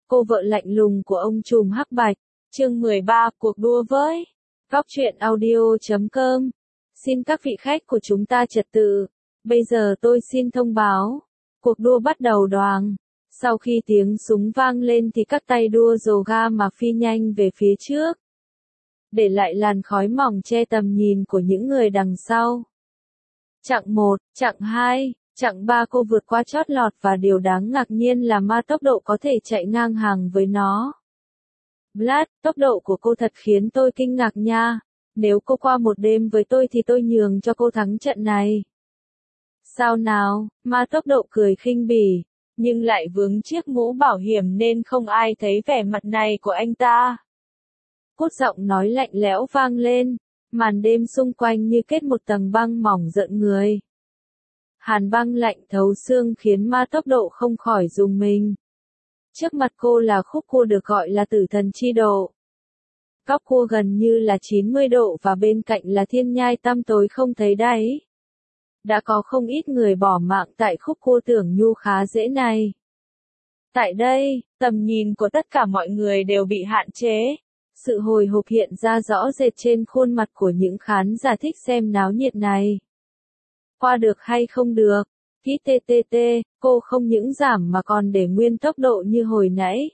Cô vợ lạnh lùng của ông trùm hắc bạch. Chương 13, cuộc đua với Góc truyện audio.com. Xin các vị khách của chúng ta trật tự. Bây giờ tôi xin thông báo. Cuộc đua bắt đầu đoàng. Sau khi tiếng súng vang lên thì các tay đua dồ ga mà phi nhanh về phía trước, để lại làn khói mỏng che tầm nhìn của những người đằng sau. Chặng 1, chặng 2, chặng 3 cô vượt qua chót lọt và điều đáng ngạc nhiên là tốc độ có thể chạy ngang hàng với nó. Vlad, tốc độ của cô thật khiến tôi kinh ngạc nha. Nếu cô qua một đêm với tôi thì tôi nhường cho cô thắng trận này. Sao nào, tốc độ cười khinh bỉ, nhưng lại vướng chiếc mũ bảo hiểm nên không ai thấy vẻ mặt này của anh ta. Cốt giọng nói lạnh lẽo vang lên, màn đêm xung quanh như kết một tầng băng mỏng rợn người. Hàn băng lạnh thấu xương khiến tốc độ không khỏi rùng mình. Trước mặt cô là khúc cua được gọi là tử thần chi độ. Góc cua gần như là 90 độ và bên cạnh là thiên nhai tăm tối không thấy đáy. Đã có không ít người bỏ mạng tại khúc cua tưởng nhu khá dễ này. Tại đây, tầm nhìn của tất cả mọi người đều bị hạn chế. Sự hồi hộp hiện ra rõ rệt trên khuôn mặt của những khán giả thích xem náo nhiệt này. Qua được hay không được? TTT, cô không những giảm mà còn để nguyên tốc độ như hồi nãy.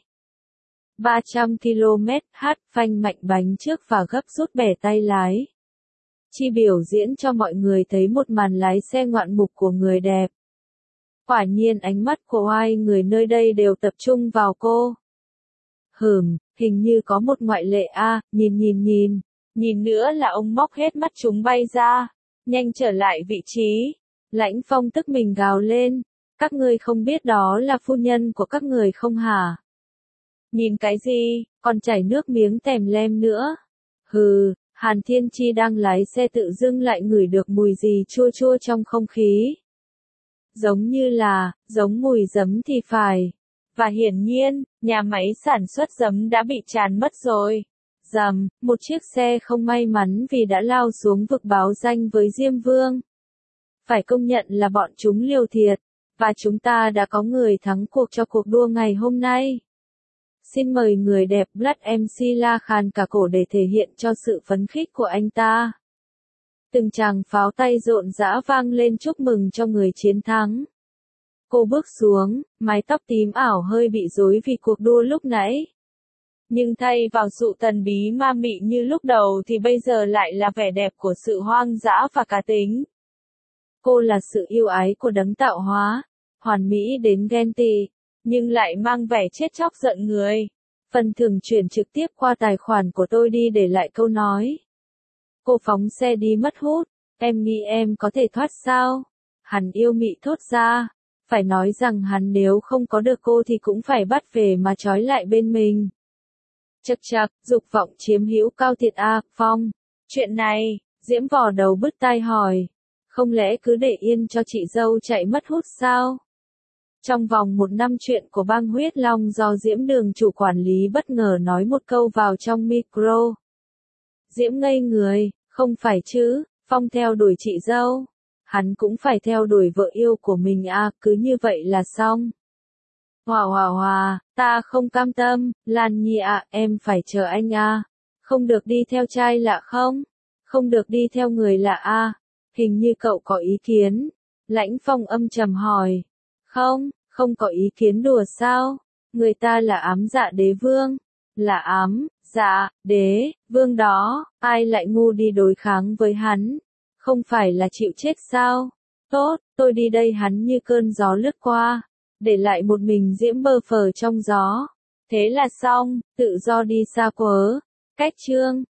300 km/h, phanh mạnh bánh trước và gấp rút bẻ tay lái. Chi biểu diễn cho mọi người thấy một màn lái xe ngoạn mục của người đẹp. Quả nhiên ánh mắt của ai người nơi đây đều tập trung vào cô. Hình như có một ngoại lệ a, nhìn nữa là ông móc hết mắt chúng bay ra, nhanh trở lại vị trí. Lãnh Phong tức mình gào lên, các ngươi không biết đó là phu nhân của các người không hả? Nhìn cái gì, còn chảy nước miếng tèm lem nữa. Hàn Thiên Chi đang lái xe tự dưng lại ngửi được mùi gì chua chua trong không khí. Giống mùi giấm thì phải. Và hiển nhiên, nhà máy sản xuất giấm đã bị tràn mất rồi. Rầm, một chiếc xe không may mắn vì đã lao xuống vực báo danh với Diêm Vương. Phải công nhận là bọn chúng liều thiệt, và chúng ta đã có người thắng cuộc cho cuộc đua ngày hôm nay. Xin mời người đẹp Vlad MC la khàn cả cổ để thể hiện cho sự phấn khích của anh ta. Từng tràng pháo tay rộn rã vang lên chúc mừng cho người chiến thắng. Cô bước xuống, mái tóc tím ảo hơi bị rối vì cuộc đua lúc nãy. Nhưng thay vào sự thần bí ma mị như lúc đầu thì bây giờ lại là vẻ đẹp của sự hoang dã và cá tính. Cô là sự yêu ái của đấng tạo hóa, hoàn mỹ đến ghen tị, nhưng lại mang vẻ chết chóc giận người. Phần thưởng chuyển trực tiếp qua tài khoản của tôi đi để lại câu nói. Cô phóng xe đi mất hút, em nghĩ em có thể thoát sao? Hắn yêu mị thốt ra. Phải nói rằng hắn nếu không có được cô thì cũng phải bắt về mà trói lại bên mình. Chậc, dục vọng chiếm hữu cao thiệt a, Phong. Chuyện này, Diễm vò đầu bứt tai hỏi. Không lẽ cứ để yên cho chị dâu chạy mất hút sao? Trong vòng 1 năm chuyện của băng huyết long do Diễm Đường chủ quản lý bất ngờ nói một câu vào trong micro. Diễm ngây người, không phải chứ, Phong theo đuổi chị dâu. Hắn cũng phải theo đuổi vợ yêu của mình à, cứ như vậy là xong. Hòa, ta không cam tâm, Lan Nhi à, em phải chờ anh à. Không được đi theo trai lạ không? Không được đi theo người lạ à? Hình như cậu có ý kiến. Lãnh Phong âm trầm hỏi. Không có ý kiến đùa sao? Người ta là ám dạ đế vương. Là ám, dạ, đế, vương đó, ai lại ngu đi đối kháng với hắn? Không phải là chịu chết sao? Tốt, tôi đi đây. Hắn như cơn gió lướt qua, để lại một mình Diễm bơ phờ trong gió. Thế là xong, tự do đi xa quớ. Cách chương